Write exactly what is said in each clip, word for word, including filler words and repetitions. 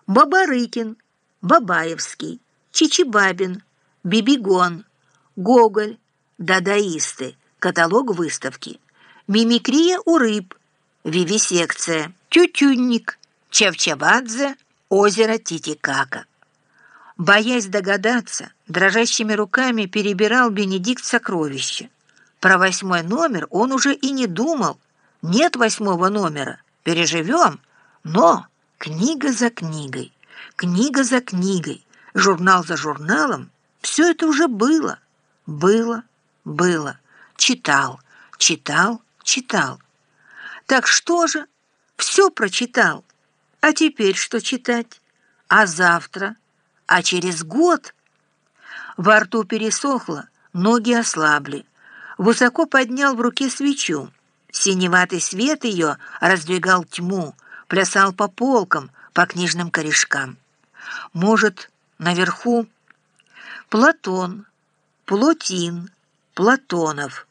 Бабарыкин, Бабаевский, Чичибабин, Бибигон, Гоголь, дадаисты, каталог выставки, мимикрия у рыб, вивисекция, Тютюнник, Чавчавадзе, озеро Титикака. Боясь догадаться, дрожащими руками перебирал Бенедикт сокровища. Про восьмой номер он уже и не думал. Нет восьмого номера, переживем. Но книга за книгой, книга за книгой, журнал за журналом, все это уже было, было, было. Читал, читал, читал. Так что же? Все прочитал. А теперь что читать? А завтра? А через год? Во рту пересохло, ноги ослабли. Высоко поднял в руке свечу. Синеватый свет ее раздвигал тьму, плясал по полкам, по книжным корешкам. Может, наверху Платон, Плотин, Платонов,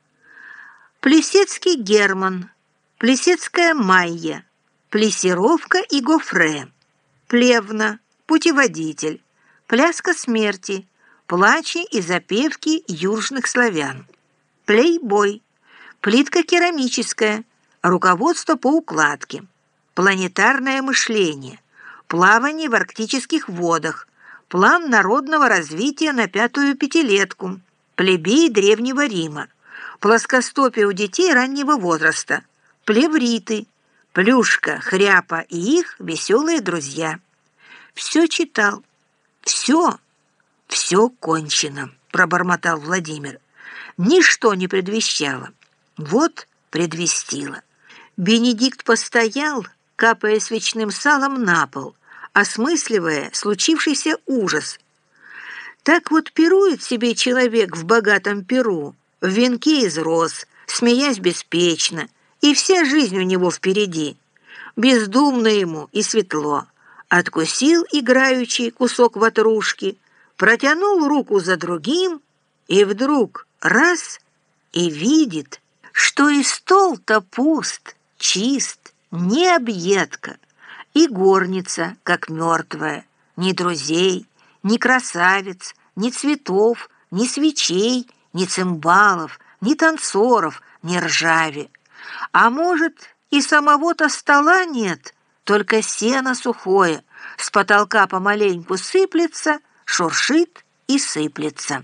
Плесецкий Герман, Плесецкая Майя, Плесировка и Гофре, Плевна, Путеводитель, Пляска смерти, Плачи и запевки южных славян, Плейбой, Плитка керамическая, Руководство по укладке, Планетарное мышление, Плавание в арктических водах, План народного развития на пятую пятилетку, Плебеи Древнего Рима, Плоскостопие у детей раннего возраста, Плевриты, Плюшка, Хряпа и их веселые друзья. Все читал. Все, все кончено, пробормотал Владимир. Ничто не предвещало. Вот предвестило. Бенедикт постоял, капая свечным салом на пол, осмысливая случившийся ужас. Так вот пирует себе человек в богатом Перу, в венке из роз, смеясь беспечно, и вся жизнь у него впереди. Бездумно ему и светло. Откусил играючи кусок ватрушки, протянул руку за другим, и вдруг раз — и видит, что и стол-то пуст, чист, не объедка, и горница, как мертвая, ни друзей, ни красавиц, ни цветов, ни свечей, ни цимбалов, ни танцоров, ни ржави. А может, и самого-то стола нет, только сено сухое, с потолка помаленьку сыплется, шуршит и сыплется.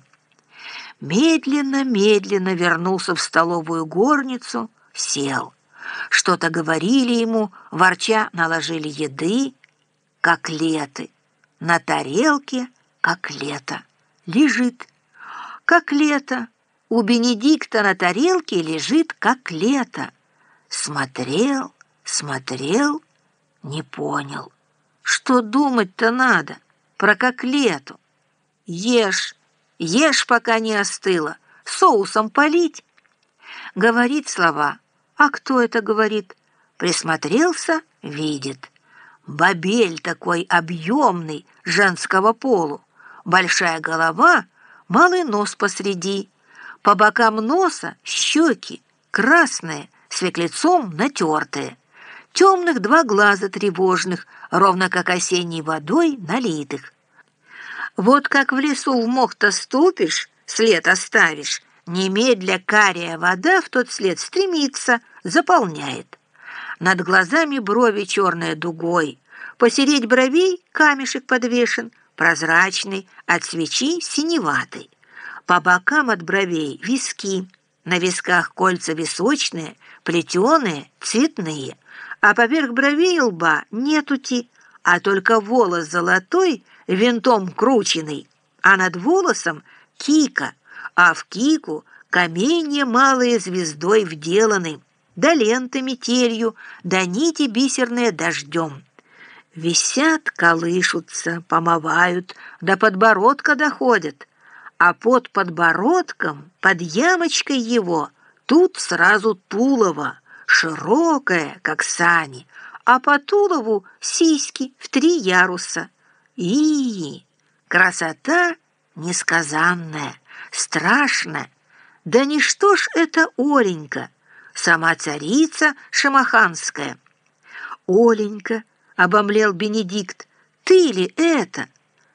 Медленно-медленно вернулся в столовую горницу, сел. Что-то говорили ему, ворча наложили еды, котлеты. На тарелке котлета. Лежит. Котлета. У Бенедикта на тарелке лежит котлета. Смотрел, смотрел, не понял. Что думать-то надо про котлету? Ешь. Ешь, пока не остыло, соусом полить. Говорит слова. А кто это говорит? Присмотрелся, видит. Бобель такой объемный, женского полу. Большая голова, малый нос посреди. По бокам носа щеки, красные, светлецом натертые. Темных два глаза тревожных, ровно как осенней водой налитых. Вот как в лесу в мох-то ступишь, след оставишь, немедля кария вода в тот след стремится, заполняет. Над глазами брови черной дугой, посередь бровей камешек подвешен, прозрачный, от свечи синеватый. По бокам от бровей виски, на висках кольца височные, плетеные, цветные, а поверх бровей и лба нетути, а только волос золотой, винтом крученный, а над волосом кика, а в кику каменья малые звездой вделаны, да ленты метелью, да нити бисерные дождем. Висят, колышутся, помывают, до подбородка доходят, а под подбородком, под ямочкой его, тут сразу тулово, широкое, как сани, а по тулову сиськи в три яруса. И красота несказанная, страшная. Да ничто ж это Оленька, сама царица шамаханская. Оленька, обомлел Бенедикт, Ты ли это?»